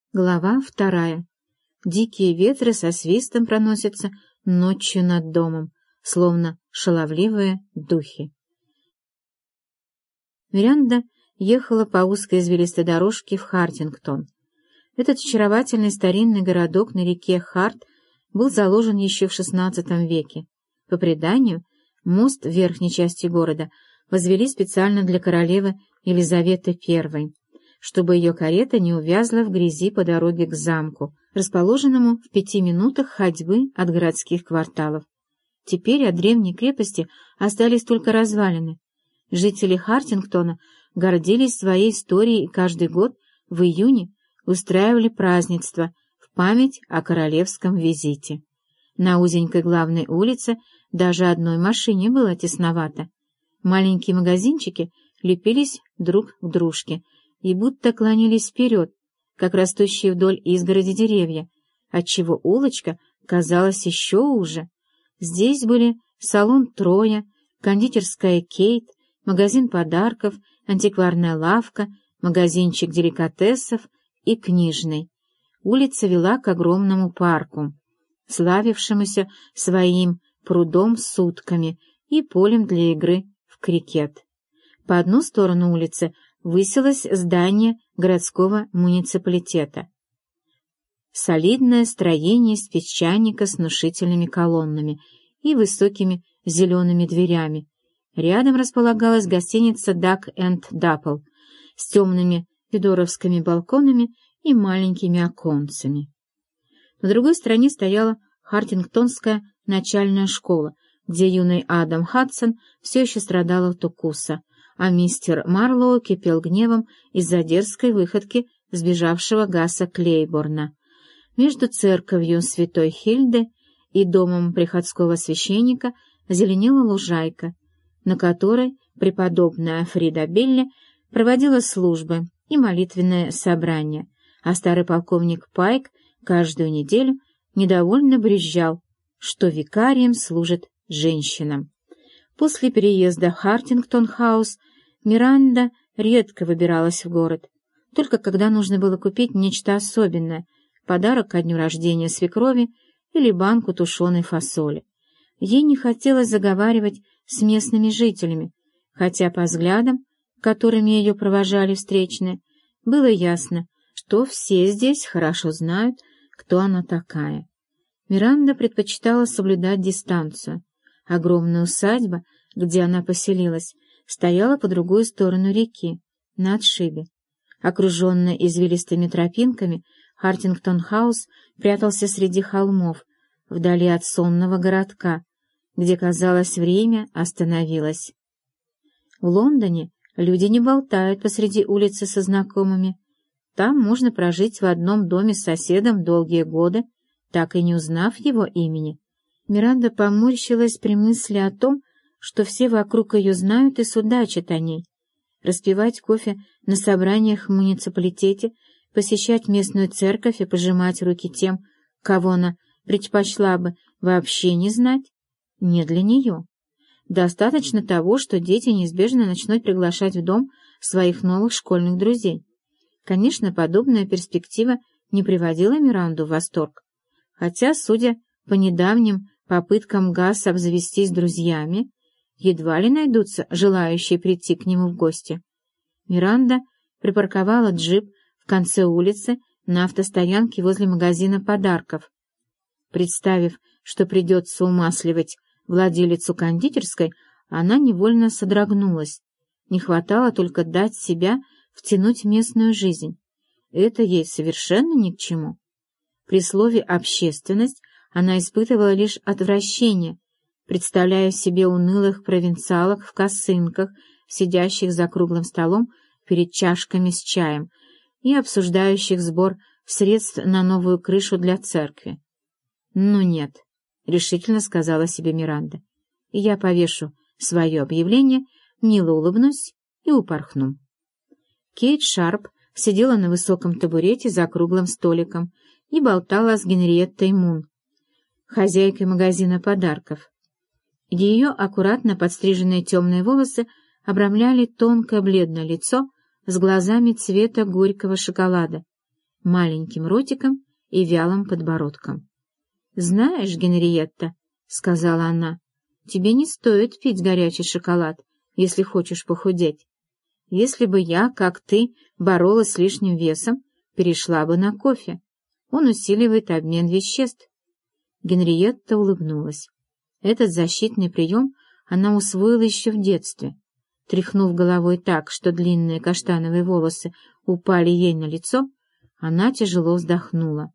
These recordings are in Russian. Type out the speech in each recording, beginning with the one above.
Глава 2. Дикие ветры со свистом проносятся ночью над домом, словно шаловливые духи. Миранда ехала по узкой извилистой дорожке в Хартингтон. Этот очаровательный старинный городок на реке Харт был заложен еще в XVI веке. По преданию, мост в верхней части города возвели специально для королевы Елизаветы I, чтобы ее карета не увязла в грязи по дороге к замку, расположенному в 5 минутах ходьбы от городских кварталов. Теперь от древней крепости остались только развалины. Жители Хартингтона гордились своей историей и каждый год в июне устраивали празднества в память о королевском визите. На узенькой главной улице даже одной машине было тесновато. Маленькие магазинчики лепились друг к дружке и будто клонились вперед, как растущие вдоль изгороди деревья, отчего улочка казалась еще уже. Здесь были салон Троя, кондитерская Кейт, магазин подарков, антикварная лавка, магазинчик деликатесов и книжный. Улица вела к огромному парку, славившемуся своим прудом с утками и полем для игры в крикет. По одну сторону улицы высилось здание городского муниципалитета. Солидное строение из песчаника с внушительными колоннами и высокими зелеными дверями. Рядом располагалась гостиница «Duck and Dapple» с темными федоровскими балконами и маленькими оконцами. На другой стороне стояла Хартингтонская начальная школа, где юный Адам Хадсон все еще страдал от укуса, а мистер Марлоу кипел гневом из-за дерзкой выходки сбежавшего Гаса Клейборна. Между церковью святой Хильды и домом приходского священника зеленела лужайка, на которой преподобная Фрида Билли проводила службы и молитвенное собрание, а старый полковник Пайк каждую неделю недовольно брюзжал, что викарием служит женщинам. После переезда в Хартингтон-хаус Миранда редко выбиралась в город, только когда нужно было купить нечто особенное, подарок ко дню рождения свекрови или банку тушеной фасоли. Ей не хотелось заговаривать с местными жителями, хотя по взглядам, которыми ее провожали встречные, было ясно, что все здесь хорошо знают, кто она такая. Миранда предпочитала соблюдать дистанцию. Огромная усадьба, где она поселилась, стояла по другую сторону реки, на отшибе. Окруженная извилистыми тропинками, Хартингтон-хаус прятался среди холмов, вдали от сонного городка, где, казалось, время остановилось. В Лондоне люди не болтают посреди улицы со знакомыми. Там можно прожить в одном доме с соседом долгие годы, так и не узнав его имени. Миранда поморщилась при мысли о том, что все вокруг ее знают и судачат о ней. Распивать кофе на собраниях в муниципалитете, посещать местную церковь и пожимать руки тем, кого она предпочла бы вообще не знать, не для нее. Достаточно того, что дети неизбежно начнут приглашать в дом своих новых школьных друзей. Конечно, подобная перспектива не приводила Миранду в восторг, хотя, судя по недавним попыткам Гаса обзавестись друзьями, едва ли найдутся желающие прийти к нему в гости. Миранда припарковала джип в конце улицы на автостоянке возле магазина подарков. Представив, что придется умасливать владелицу кондитерской, она невольно содрогнулась. Не хватало только дать себя втянуть в местную жизнь. Это ей совершенно ни к чему. При слове «общественность» она испытывала лишь отвращение, представляя себе унылых провинциалок в косынках, сидящих за круглым столом перед чашками с чаем и обсуждающих сбор средств на новую крышу для церкви. «Ну нет», — решительно сказала себе Миранда, — «я повешу свое объявление, мило улыбнусь и упорхну». Кейт Шарп сидела на высоком табурете за круглым столиком и болтала с Генриеттой Мун, хозяйкой магазина подарков. Ее аккуратно подстриженные темные волосы обрамляли тонкое бледное лицо с глазами цвета горького шоколада. маленьким ротиком и вялым подбородком. «Знаешь, Генриетта, — сказала она, — тебе не стоит пить горячий шоколад, если хочешь похудеть. Если бы я, как ты, боролась с лишним весом, перешла бы на кофе. Он усиливает обмен веществ». Генриетта улыбнулась. Этот защитный прием она усвоила еще в детстве. Тряхнув головой так, что длинные каштановые волосы упали ей на лицо, она тяжело вздохнула.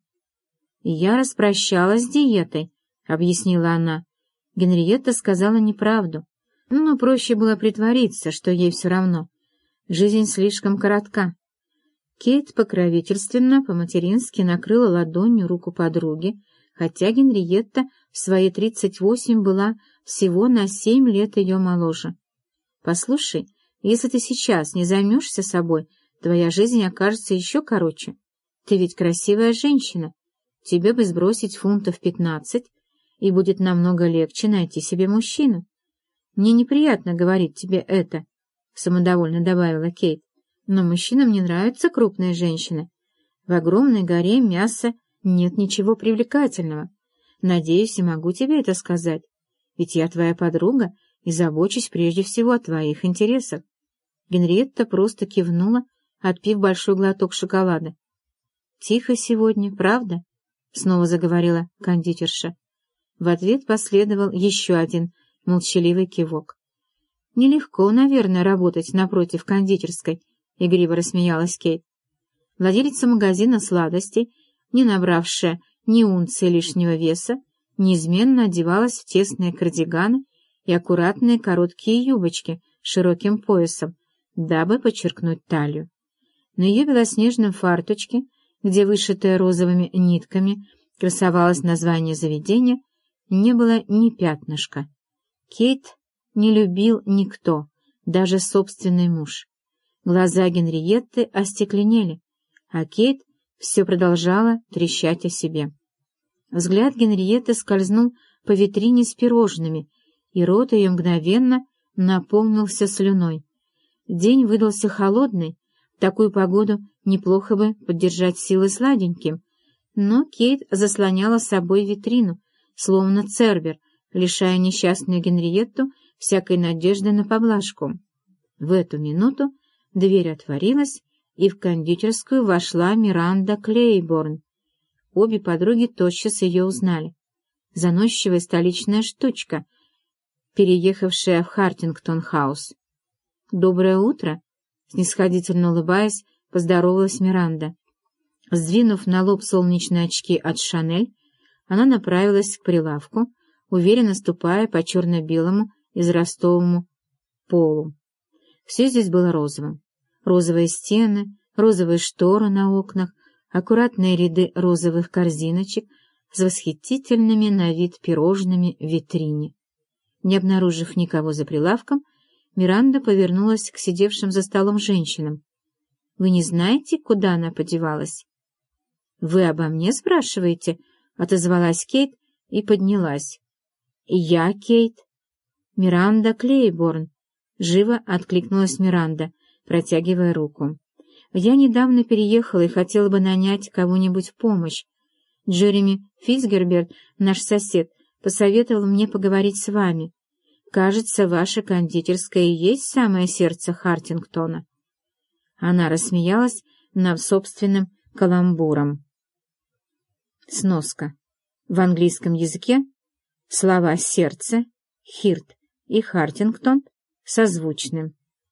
«Я распрощалась с диетой», — объяснила она. Генриетта сказала неправду, но проще было притвориться, что ей все равно. Жизнь слишком коротка. Кейт покровительственно, по-матерински накрыла ладонью руку подруги, хотя Генриетта в свои 38 была всего на 7 лет ее моложе. «Послушай, если ты сейчас не займешься собой, твоя жизнь окажется еще короче. Ты ведь красивая женщина. Тебе бы сбросить фунтов 15, и будет намного легче найти себе мужчину. Мне неприятно говорить тебе это», — самодовольно добавила Кейт, «но мужчинам не нравятся крупные женщины. В огромной горе мяса нет ничего привлекательного. Надеюсь, и могу тебе это сказать, ведь я твоя подруга и забочусь прежде всего о твоих интересах». Генриетта просто кивнула, отпив большой глоток шоколада. «Тихо сегодня, правда?» — снова заговорила кондитерша. В ответ последовал еще один молчаливый кивок. «Нелегко, наверное, работать напротив кондитерской», — игриво рассмеялась Кейт. Владелица магазина сладостей, не набравшая ни унции лишнего веса, неизменно одевалась в тесные кардиганы и аккуратные короткие юбочки с широким поясом, дабы подчеркнуть талию. На ее белоснежном фарточке, где вышитое розовыми нитками красовалось название заведения, не было ни пятнышка. Кейт не любил никто, даже собственный муж. Глаза Генриетты остекленели, а Кейт все продолжала трещать о себе. Взгляд Генриетты скользнул по витрине с пирожными, и рот ее мгновенно наполнился слюной. День выдался холодный, в такую погоду неплохо бы поддержать силы сладеньким, но Кейт заслоняла собой витрину, словно Цербер, лишая несчастную Генриетту всякой надежды на поблажку. В эту минуту дверь отворилась, и в кондитерскую вошла Миранда Клейборн. Обе подруги тотчас ее узнали. Заносчивая столичная штучка, переехавшая в Хартингтон-хаус. «Доброе утро!» — снисходительно улыбаясь, поздоровалась Миранда. Сдвинув на лоб солнечные очки от «Шанель», она направилась к прилавку, уверенно ступая по черно-белому израстовому полу. Все здесь было розовым. Розовые стены, розовые шторы на окнах, аккуратные ряды розовых корзиночек с восхитительными на вид пирожными в витрине. Не обнаружив никого за прилавком, Миранда повернулась к сидевшим за столом женщинам. «Вы не знаете, куда она подевалась?» «Вы обо мне спрашиваете?» — отозвалась Кейт и поднялась. «Я Кейт». «Миранда Клейборн», — живо откликнулась Миранда, протягивая руку. «Я недавно переехала и хотела бы нанять кого-нибудь в помощь. Джереми Фицгерберт, наш сосед, посоветовал мне поговорить с вами. Кажется, ваша кондитерская и есть самое сердце Хартингтона». Она рассмеялась над собственным каламбуром. Сноска. В английском языке слова «сердце», «хирт» и «Хартингтон» созвучны.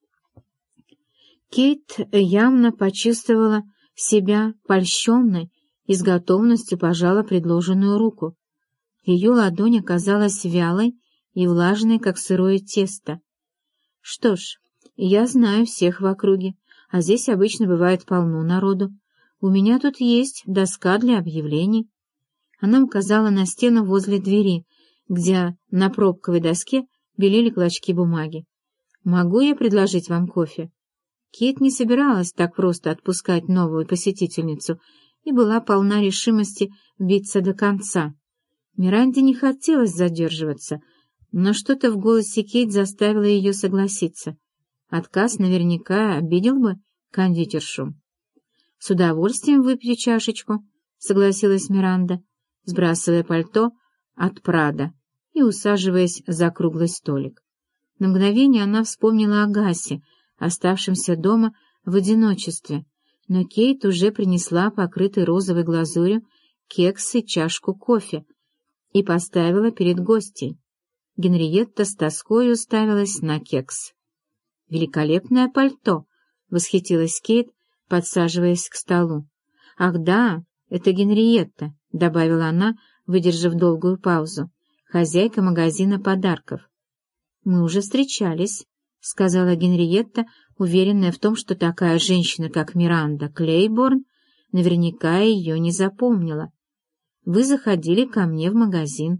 Кейт явно почувствовала себя польщенной и с готовностью пожала предложенную руку. Ее ладонь оказалась вялой и влажной, как сырое тесто. «Что ж, я знаю всех в округе, а здесь обычно бывает полно народу. У меня тут есть доска для объявлений». Она указала на стену возле двери, где на пробковой доске белели клочки бумаги. «Могу я предложить вам кофе?» Кейт не собиралась так просто отпускать новую посетительницу и была полна решимости биться до конца. Миранде не хотелось задерживаться, но что-то в голосе Кейт заставило ее согласиться. Отказ наверняка обидел бы кондитершу. «С удовольствием выпью чашечку», — согласилась Миранда, сбрасывая пальто от Прада и усаживаясь за круглый столик. На мгновение она вспомнила о Гасе, оставшемся дома в одиночестве, но Кейт уже принесла покрытый розовой глазурью кекс и чашку кофе и поставила перед гостьей. Генриетта с тоской уставилась на кекс. «Великолепное пальто!» — восхитилась Кейт, подсаживаясь к столу. «Ах да, это Генриетта», — добавила она, выдержав долгую паузу, «хозяйка магазина подарков». «Мы уже встречались», — сказала Генриетта, уверенная в том, что такая женщина, как Миранда Клейборн, наверняка ее не запомнила. «Вы заходили ко мне в магазин».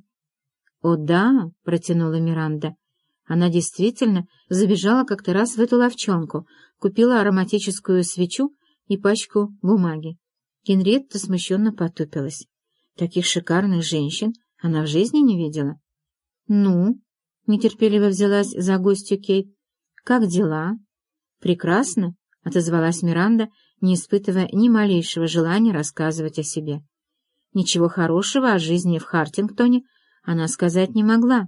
«О да», — протянула Миранда. Она действительно забежала как-то раз в эту лавчонку, купила ароматическую свечу и пачку бумаги. Генриетта смущенно потупилась. Таких шикарных женщин она в жизни не видела. «Ну?» — нетерпеливо взялась за гостью Кейт. «Как дела?» «Прекрасно», — отозвалась Миранда, не испытывая ни малейшего желания рассказывать о себе. Ничего хорошего о жизни в Хартингтоне она сказать не могла.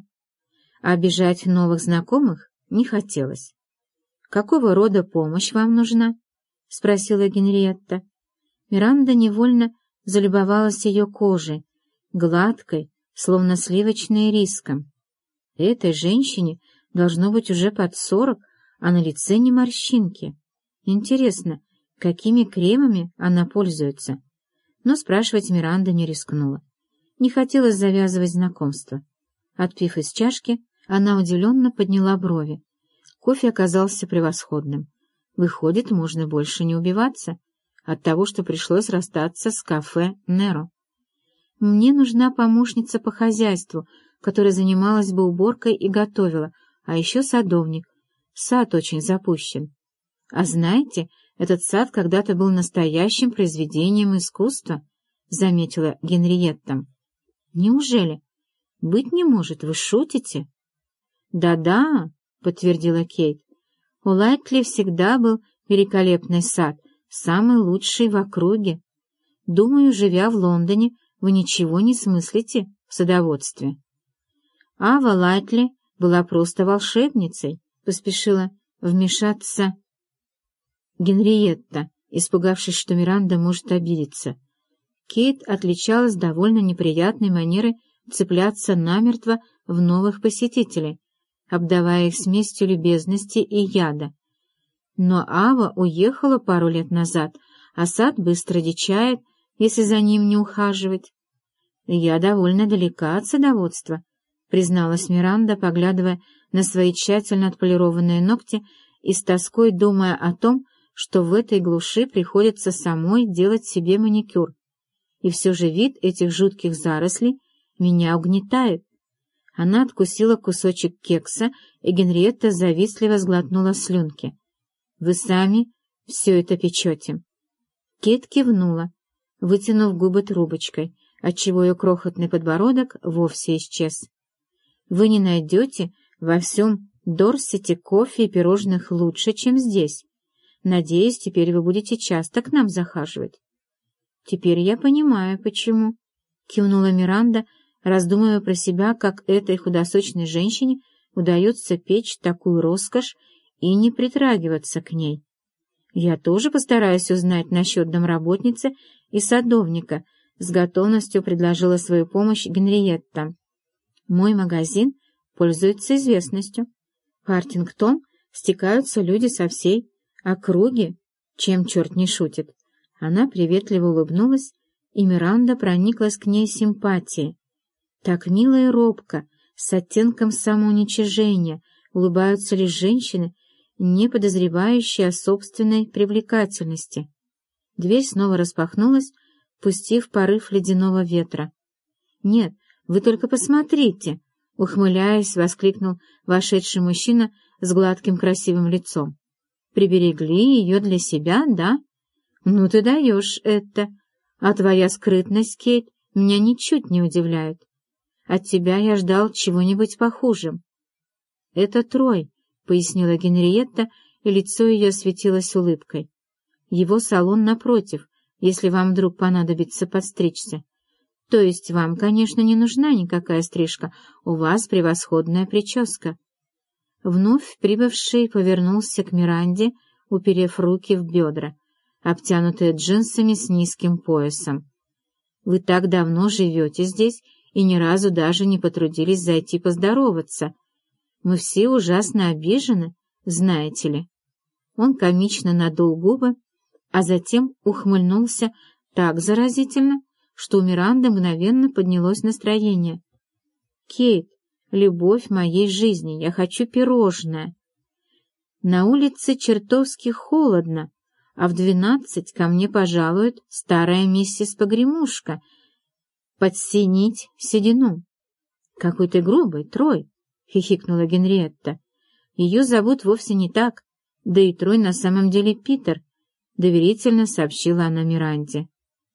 А обижать новых знакомых не хотелось. «Какого рода помощь вам нужна?» — спросила Генриетта. Миранда невольно залюбовалась ее кожей, гладкой, словно сливочной риском. Этой женщине должно быть уже под 40, а на лице не морщинки. Интересно, какими кремами она пользуется? Но спрашивать Миранда не рискнула. Не хотелось завязывать знакомство. Отпив из чашки, она удивленно подняла брови. Кофе оказался превосходным. Выходит, можно больше не убиваться от того, что пришлось расстаться с кафе «Неро». «Мне нужна помощница по хозяйству, которая занималась бы уборкой и готовила, а еще садовник. Сад очень запущен. А знаете, этот сад когда-то был настоящим произведением искусства», — заметила Генриетта. «Неужели? Быть не может, вы шутите?» «Да-да», — подтвердила Кейт. «У Лайтли всегда был великолепный сад, самый лучший в округе. Думаю, живя в Лондоне, вы ничего не смыслите в садоводстве». «Ава Лайтли была просто волшебницей», — поспешила вмешаться Генриетта, испугавшись, что Миранда может обидеться. Кейт отличалась довольно неприятной манерой цепляться намертво в новых посетителей, обдавая их смесью любезности и яда. Но Ава уехала пару лет назад, а сад быстро дичает, если за ним не ухаживать. «Я довольно далека от садоводства», — призналась Миранда, поглядывая на свои тщательно отполированные ногти и с тоской думая о том, что в этой глуши приходится самой делать себе маникюр. И все же вид этих жутких зарослей меня угнетает. Она откусила кусочек кекса, и Генриетта завистливо сглотнула слюнки. «Вы сами все это печете». Кейт кивнула, вытянув губы трубочкой, отчего ее крохотный подбородок вовсе исчез. «Вы не найдете во всем Дорсете кофе и пирожных лучше, чем здесь. Надеюсь, теперь вы будете часто к нам захаживать». «Теперь я понимаю, почему», — кивнула Миранда, раздумывая про себя, как этой худосочной женщине удается печь такую роскошь и не притрагиваться к ней. «Я тоже постараюсь узнать насчет домработницы и садовника», — с готовностью предложила свою помощь Генриетта. «Мой магазин пользуется известностью. В Хартингтон стекаются люди со всей округи, чем черт не шутит». Она приветливо улыбнулась, и Миранда прониклась к ней симпатией. Так мило и робко, с оттенком самоуничижения, улыбаются лишь женщины, не подозревающие о собственной привлекательности. Дверь снова распахнулась, пустив порыв ледяного ветра. «Нет, вы только посмотрите!» — ухмыляясь, воскликнул вошедший мужчина с гладким красивым лицом. «Приберегли ее для себя, да? Ну ты даешь это! А твоя скрытность, Кейт, меня ничуть не удивляет. От тебя я ждал чего-нибудь похуже». «Это Трой», — пояснила Генриетта, и лицо ее осветилось улыбкой. Его салон напротив, если вам вдруг понадобится подстричься. То есть вам, конечно, не нужна никакая стрижка, у вас превосходная прическа». Вновь прибывший повернулся к Миранде, уперев руки в бедра, обтянутые джинсами с низким поясом. «Вы так давно живете здесь и ни разу даже не потрудились зайти поздороваться. Мы все ужасно обижены, знаете ли». Он комично надул губы, а затем ухмыльнулся так заразительно, что у Миранды мгновенно поднялось настроение. «Кейт, любовь моей жизни, я хочу пирожное. На улице чертовски холодно, а в 12 ко мне пожалует старая миссис Погремушка подсинить седину». «Какой ты грубый, Трой!» — хихикнула Генриетта. «Ее зовут вовсе не так, да и Трой на самом деле Питер», — доверительно сообщила она Миранде.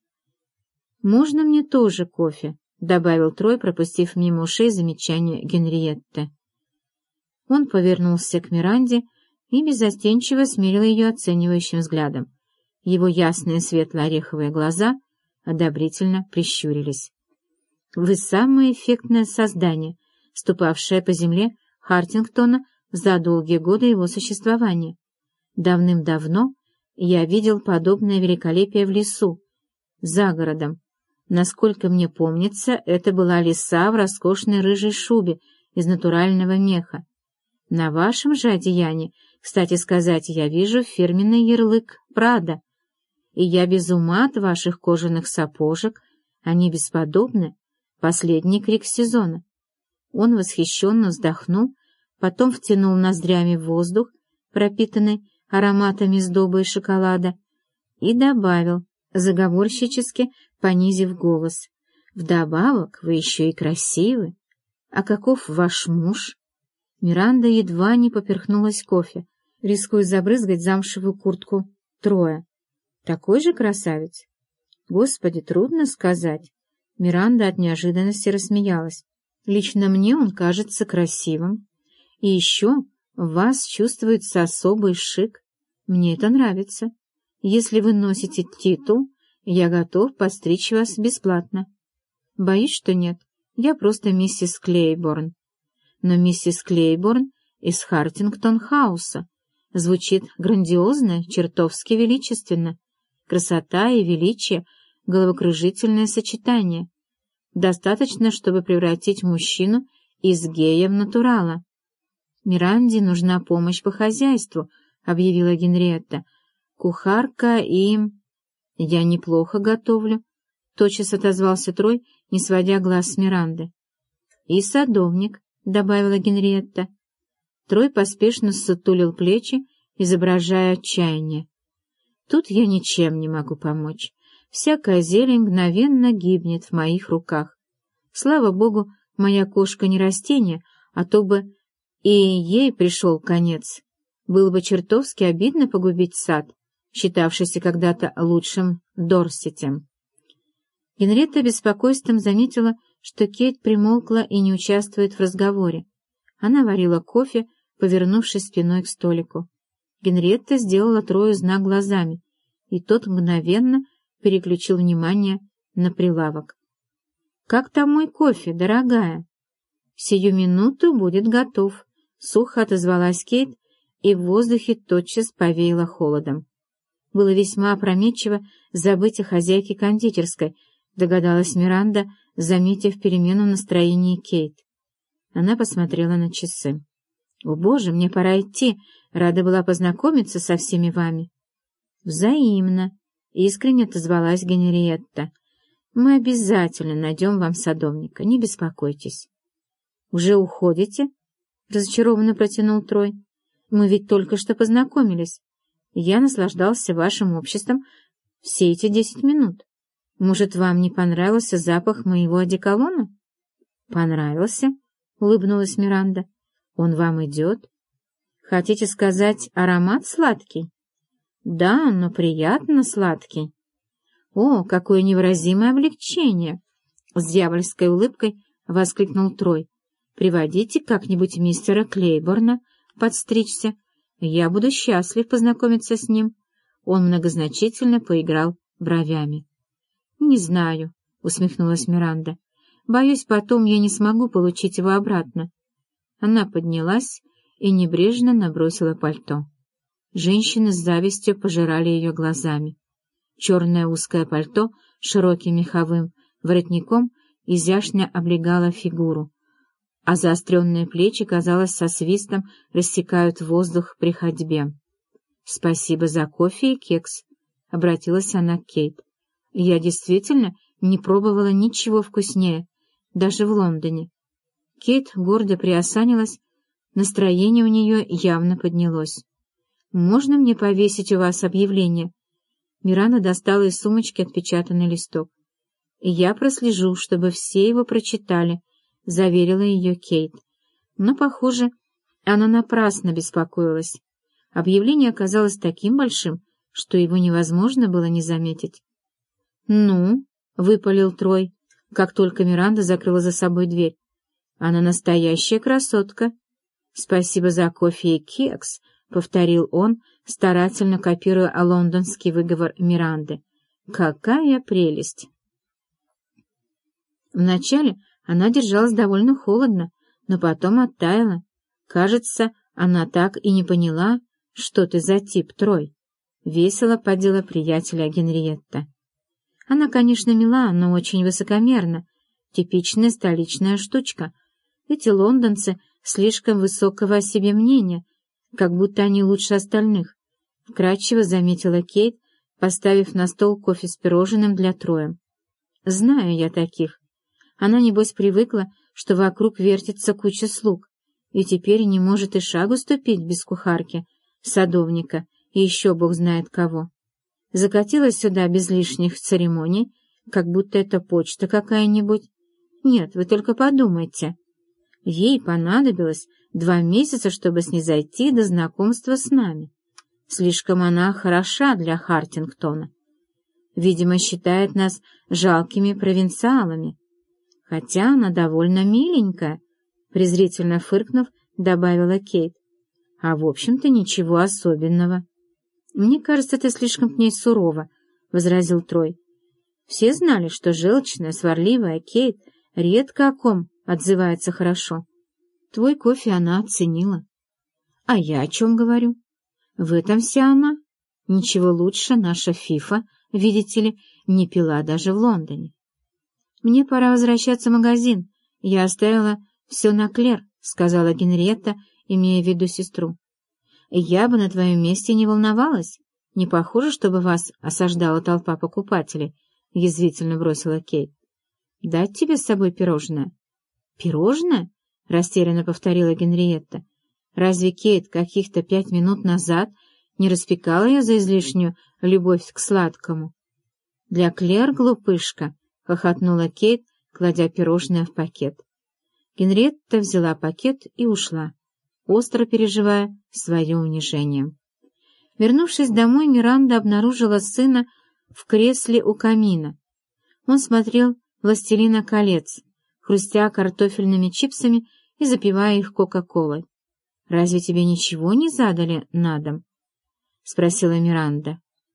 «Можно мне тоже кофе?» — добавил Трой, пропустив мимо ушей замечание Генриетты. Он повернулся к Миранде и беззастенчиво смерил ее оценивающим взглядом. Его ясные светло-ореховые глаза одобрительно прищурились. «Вы самое эффектное создание, ступавшее по земле Хартингтона за долгие годы его существования. Давным-давно я видел подобное великолепие в лесу, за городом. Насколько мне помнится, это была лиса в роскошной рыжей шубе из натурального меха. На вашем же одеянии, кстати сказать, я вижу фирменный ярлык Прада, и я без ума от ваших кожаных сапожек, они бесподобны, последний крик сезона». Он восхищенно вздохнул, потом втянул ноздрями в воздух, пропитанный ароматами сдобы и шоколада, и добавил, заговорщически понизив голос: «Вдобавок вы еще и красивы. А каков ваш муж?» Миранда едва не поперхнулась кофе, рискуя забрызгать замшевую куртку Троя. «Такой же красавец?» «Господи, трудно сказать». Миранда от неожиданности рассмеялась. «Лично мне он кажется красивым. И еще в вас чувствуется особый шик. Мне это нравится. Если вы носите титул, я готов постричь вас бесплатно». «Боюсь, что нет. Я просто миссис Клейборн». «Но миссис Клейборн из Хартингтон-хауса. Звучит грандиозно, чертовски величественно. Красота и величие — головокружительное сочетание. Достаточно, чтобы превратить мужчину из гея в натурала». «Миранде нужна помощь по хозяйству», — объявила Генриетта. «Кухарка и...» «Я неплохо готовлю», — тотчас отозвался Трой, не сводя глаз с Миранды. «И садовник», — добавила Генриетта. Трой поспешно ссутулил плечи, изображая отчаяние. «Тут я ничем не могу помочь. Всякая зелень мгновенно гибнет в моих руках. Слава богу, моя кошка не растение, а то бы и ей пришел конец. Было бы чертовски обидно погубить сад, считавшийся когда-то лучшим Дорсетем». Генриетта беспокойством заметила, что Кейт примолкла и не участвует в разговоре. Она варила кофе, повернувшись спиной к столику. Генриетта сделала Трою знак глазами, и тот мгновенно переключил внимание на прилавок. «Как там мой кофе, дорогая?» «Сию минуту будет готов», — сухо отозвалась Кейт, и в воздухе тотчас повеяло холодом. Было весьма опрометчиво забыть о хозяйке кондитерской, догадалась Миранда, заметив перемену в настроении Кейт. Она посмотрела на часы. «О, Боже, мне пора идти. Рада была познакомиться со всеми вами». «Взаимно», — искренне отозвалась Генриетта. «Мы обязательно найдем вам садовника, не беспокойтесь». «Уже уходите?» — разочарованно протянул Трой. «Мы ведь только что познакомились. Я наслаждался вашим обществом все эти 10 минут. Может, вам не понравился запах моего одеколона?» «Понравился», — улыбнулась Миранда. «Он вам идет?» «Хотите сказать, аромат сладкий?» «Да, но приятно сладкий». «О, какое невыразимое облегчение!» — с дьявольской улыбкой воскликнул Трой. «Приводите как-нибудь мистера Клейборна подстричься. Я буду счастлив познакомиться с ним. Он многозначительно поиграл бровями. «Не знаю», — усмехнулась Миранда. «Боюсь, потом я не смогу получить его обратно». Она поднялась и небрежно набросила пальто. Женщины с завистью пожирали ее глазами. Черное узкое пальто с широким меховым воротником изящно облегало фигуру, а заостренные плечи, казалось, со свистом рассекают воздух при ходьбе. «Спасибо за кофе и кекс», — обратилась она к Кейт. «Я действительно не пробовала ничего вкуснее, даже в Лондоне». Кейт гордо приосанилась, настроение у нее явно поднялось. «Можно мне повесить у вас объявление?» Миранда достала из сумочки отпечатанный листок. «Я прослежу, чтобы все его прочитали», — заверила ее Кейт. Но, похоже, она напрасно беспокоилась. Объявление оказалось таким большим, что его невозможно было не заметить. «Ну», — выпалил Трой, как только Миранда закрыла за собой дверь. «Она настоящая красотка». «Спасибо за кофе и кекс», — повторил он, старательно копируя лондонский выговор Миранды. «Какая прелесть!» Вначале она держалась довольно холодно, но потом оттаяла. Кажется, она так и не поняла, что ты за тип, Трой. Весело поддела приятеля Генриетта. Она, конечно, мила, но очень высокомерна. Типичная столичная штучка. Эти лондонцы слишком высокого о себе мнения, как будто они лучше остальных, — вкратчиво заметила Кейт, поставив на стол кофе с пирожным для Троя. «Знаю я таких. Она, небось, привыкла, что вокруг вертится куча слуг, и теперь не может и шагу ступить без кухарки, садовника и еще бог знает кого. Закатилась сюда без лишних церемоний, как будто это почта какая-нибудь. Нет, вы только подумайте. Ей понадобилось 2 месяца, чтобы снизойти до знакомства с нами. Слишком она хороша для Хартингтона. Видимо, считает нас жалкими провинциалами. Хотя она довольно миленькая, презрительно фыркнув, добавила Кейт. А в общем-то ничего особенного. Мне кажется, ты слишком к ней сурова, возразил Трой. Все знали, что желчная, сварливая Кейт редко о ком отзывается хорошо. Твой кофе она оценила. А я о чем говорю? В этом вся она. Ничего лучше наша Фифа, видите ли, не пила даже в Лондоне. «Мне пора возвращаться в магазин. Я оставила все на Клэр», — сказала Генриетта, имея в виду сестру. «Я бы на твоем месте не волновалась. Не похоже, чтобы вас осаждала толпа покупателей», — язвительно бросила Кейт. «Дать тебе с собой пирожное?» «Пирожное?» — растерянно повторила Генриетта. «Разве Кейт каких-то 5 минут назад не распекала ее за излишнюю любовь к сладкому?» «Для Клэр, глупышка», — хохотнула Кейт, кладя пирожное в пакет. Генриетта взяла пакет и ушла, остро переживая свое унижение. Вернувшись домой, Миранда обнаружила сына в кресле у камина. Он смотрел «Властелина колец», хрустя картофельными чипсами и запивая их кока-колой. «Разве тебе ничего не задали на дом?» — спросила Миранда.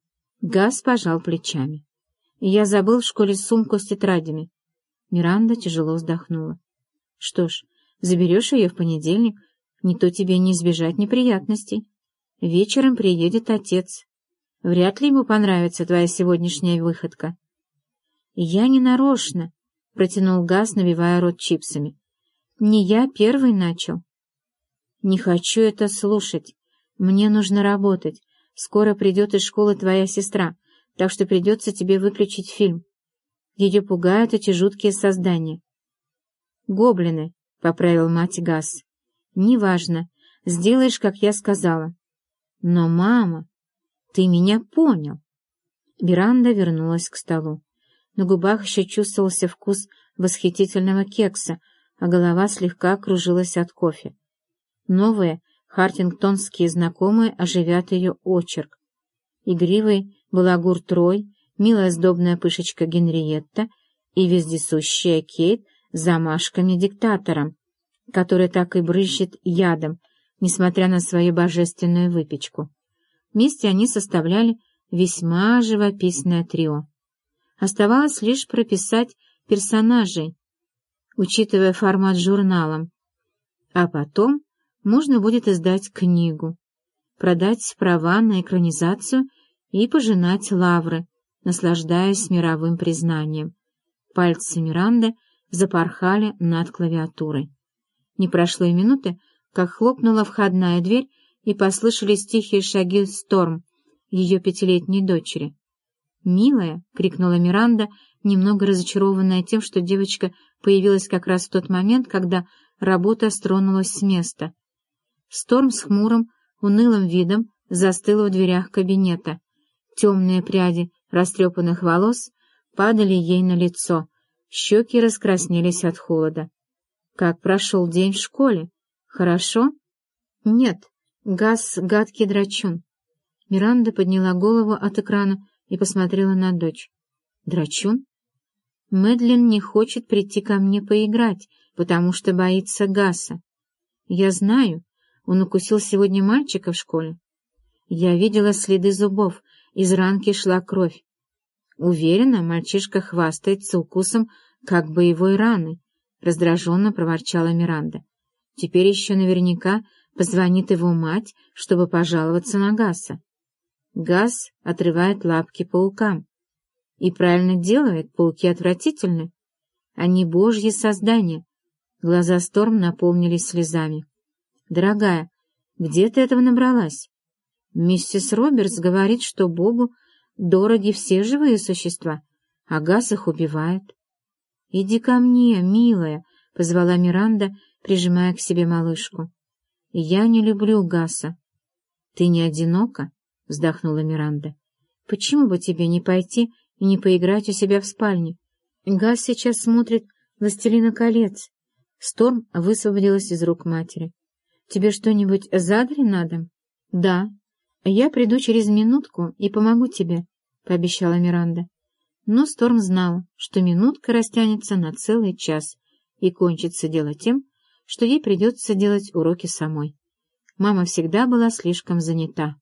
Газ пожал плечами. «Я забыл в школе сумку с тетрадями». Миранда тяжело вздохнула. «Что ж, заберешь ее в понедельник, не то тебе не избежать неприятностей. Вечером приедет отец. Вряд ли ему понравится твоя сегодняшняя выходка». «Я не нарочно», — протянул Газ, набивая рот чипсами. «Не я первый начал». «Не хочу это слушать. Мне нужно работать. Скоро придет из школы твоя сестра, так что придется тебе выключить фильм. Ее пугают эти жуткие создания». «Гоблины», — поправил мать Газ. «Неважно. Сделаешь, как я сказала». «Но, мама, ты меня понял». Миранда вернулась к столу. На губах еще чувствовался вкус восхитительного кекса, а голова слегка кружилась от кофе. Новые хартингтонские знакомые оживят ее очерк. Игривый балагур Трой, милая сдобная пышечка Генриетта и вездесущая Кейт с замашками-диктатором, который так и брызжет ядом, несмотря на свою божественную выпечку. Вместе они составляли Весьма живописное трио. Оставалось лишь прописать персонажей, учитывая формат журнала, а потом можно будет издать книгу, продать права на экранизацию и пожинать лавры, наслаждаясь мировым признанием. Пальцы Миранды запорхали над клавиатурой. Не прошло и минуты, как хлопнула входная дверь, и послышались тихие шаги Сторм, ее 5-летней дочери. «Милая!» — крикнула Миранда, немного разочарованная тем, что девочка появилась как раз в тот момент, когда работа стронулась с места. Сторм с хмурым, унылым видом застыла в дверях кабинета. Темные пряди растрепанных волос падали ей на лицо, щеки раскраснелись от холода. «Как прошел день в школе? Хорошо?» «Нет, Гас — гадкий драчун». Миранда подняла голову от экрана и посмотрела на дочь. «Драчун? Мэдлин не хочет прийти ко мне поиграть, потому что боится Гаса. Я знаю, он укусил сегодня мальчика в школе. Я видела следы зубов, из ранки шла кровь. Уверена, мальчишка хвастается укусом как боевой раны», — раздраженно проворчала Миранда. «Теперь еще наверняка позвонит его мать, чтобы пожаловаться на Гаса. Гас отрывает лапки паукам. И правильно делает, пауки отвратительны. Они божьи создания». Глаза Сторм наполнились слезами. «Дорогая, где ты этого набралась? Миссис Робертс говорит, что Богу дороги все живые существа, а Гас их убивает». «Иди ко мне, милая», — позвала Миранда, прижимая к себе малышку. «Я не люблю Гаса». «Ты не одинока?» — вздохнула Миранда. «Почему бы тебе не пойти и не поиграть у себя в спальне? Гас сейчас смотрит «Властелина колец». Сторм высвободилась из рук матери. «Тебе что-нибудь задали на дом?» «Да. Я приду через минутку и помогу тебе», — пообещала Миранда. Но Сторм знала, что минутка растянется на целый час и кончится дело тем, что ей придется делать уроки самой. Мама всегда была слишком занята.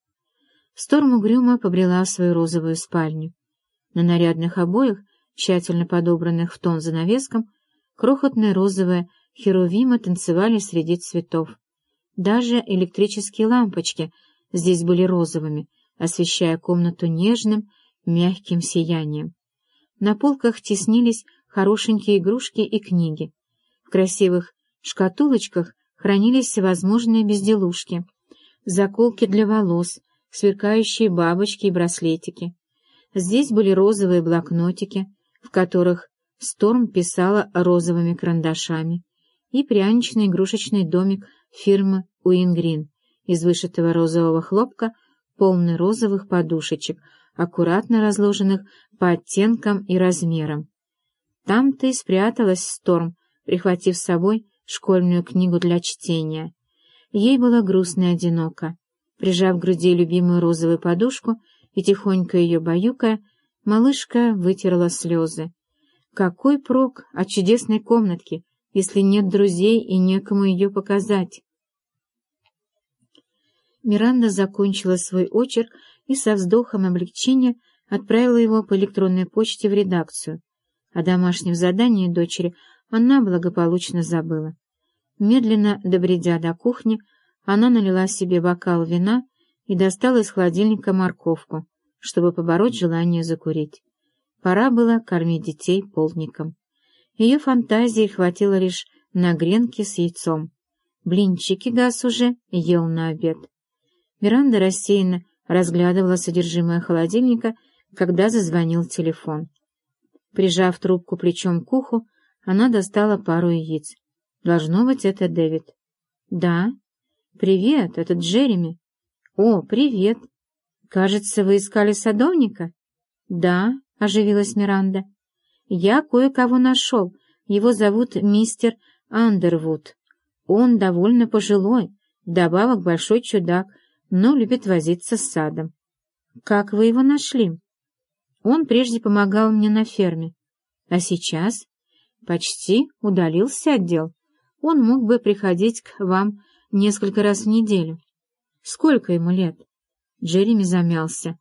Сторм угрюмо побрела в свою розовую спальню. На нарядных обоях, тщательно подобранных в тон занавескам, крохотные розовые херувимы танцевали среди цветов. Даже электрические лампочки здесь были розовыми, освещая комнату нежным, мягким сиянием. На полках теснились хорошенькие игрушки и книги. В красивых шкатулочках хранились всевозможные безделушки, заколки для волос, сверкающие бабочки и браслетики. Здесь были розовые блокнотики, в которых Сторм писала розовыми карандашами, и пряничный игрушечный домик фирмы Уингрин из вышитого розового хлопка, полный розовых подушечек, аккуратно разложенных по оттенкам и размерам. Там-то и спряталась Сторм, прихватив с собой школьную книгу для чтения. Ей было грустно и одиноко. Прижав к груди любимую розовую подушку и тихонько ее баюкая, малышка вытерла слезы. Какой прок от чудесной комнатки, если нет друзей и некому ее показать? Миранда закончила свой очерк и со вздохом облегчения отправила его по электронной почте в редакцию. О домашнем задании дочери она благополучно забыла. Медленно добредя до кухни, она налила себе бокал вина и достала из холодильника морковку, чтобы побороть желание закурить. Пора было кормить детей полдником. Ее фантазии хватило лишь на гренки с яйцом. Блинчики Гас уже ел на обед. Миранда рассеянно разглядывала содержимое холодильника, когда зазвонил телефон. Прижав трубку плечом к уху, она достала пару яиц. Должно быть, это Дэвид. «Да. Привет, это Джереми». «О, привет. Кажется, вы искали садовника?» «Да», — оживилась Миранда. «Я кое-кого нашел. Его зовут мистер Андервуд. Он довольно пожилой, вдобавок большой чудак, но любит возиться с садом». «Как вы его нашли?» «Он прежде помогал мне на ферме. А сейчас?» «Почти удалился от дел. Он мог бы приходить к вам несколько раз в неделю». «Сколько ему лет?» Джереми замялся.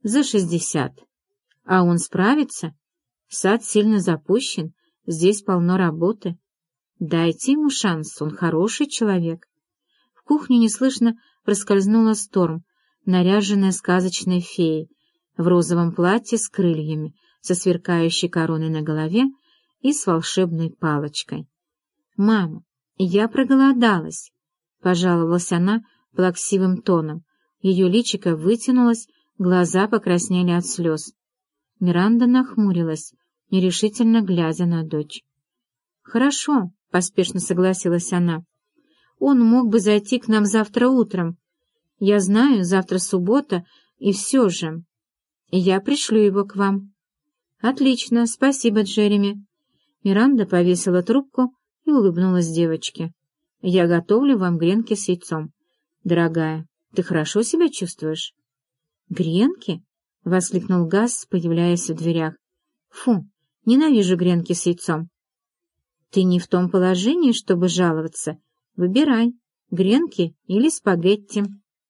За 60. А он справится? Сад сильно запущен, здесь полно работы. Дайте ему шанс, он хороший человек. В кухню неслышно проскользнула Сторм, наряженная сказочной феей, в розовом платье с крыльями, со сверкающей короной на голове и с волшебной палочкой. «Мама, я проголодалась», — пожаловалась она плаксивым тоном. Ее личико вытянулось, глаза покраснели от слез. Миранда нахмурилась, нерешительно глядя на дочь. «Хорошо», — поспешно согласилась она. «Он мог бы зайти к нам завтра утром. Я знаю, завтра суббота, и все же. Я пришлю его к вам». «Отлично, спасибо, Джереми». Миранда повесила трубку и улыбнулась девочке. «Я готовлю вам гренки с яйцом. Дорогая, ты хорошо себя чувствуешь?» «Гренки?» — воскликнул Газ, появляясь в дверях. «Фу, ненавижу гренки с яйцом». «Ты не в том положении, чтобы жаловаться. Выбирай, гренки или спагетти».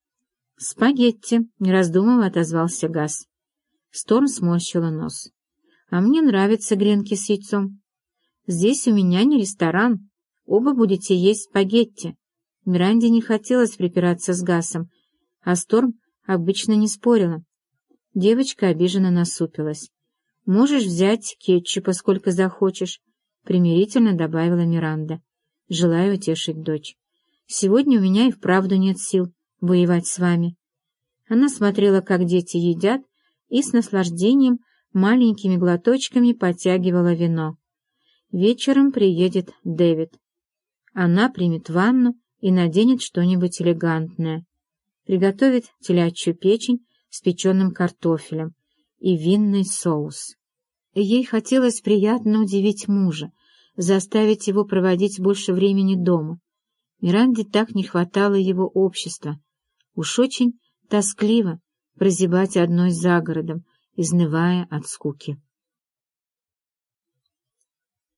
«Спагетти», — не раздумывая отозвался Газ. Сторм сморщила нос. «А мне нравятся гренки с яйцом. Здесь у меня не ресторан. Оба будете есть спагетти». Миранде не хотелось припираться с Гасом, а Сторм обычно не спорила. Девочка обиженно насупилась. «Можешь взять кетчупа сколько захочешь», — примирительно добавила Миранда, желая утешить дочь. «Сегодня у меня и вправду нет сил воевать с вами». Она смотрела, как дети едят, и с наслаждением маленькими глоточками подтягивала вино. Вечером приедет Дэвид. Она примет ванну и наденет что-нибудь элегантное. Приготовит телячью печень с печеным картофелем и винный соус. Ей хотелось приятно удивить мужа, заставить его проводить больше времени дома. Миранде так не хватало его общества. Уж очень тоскливо прозябать одной за городом, изнывая от скуки.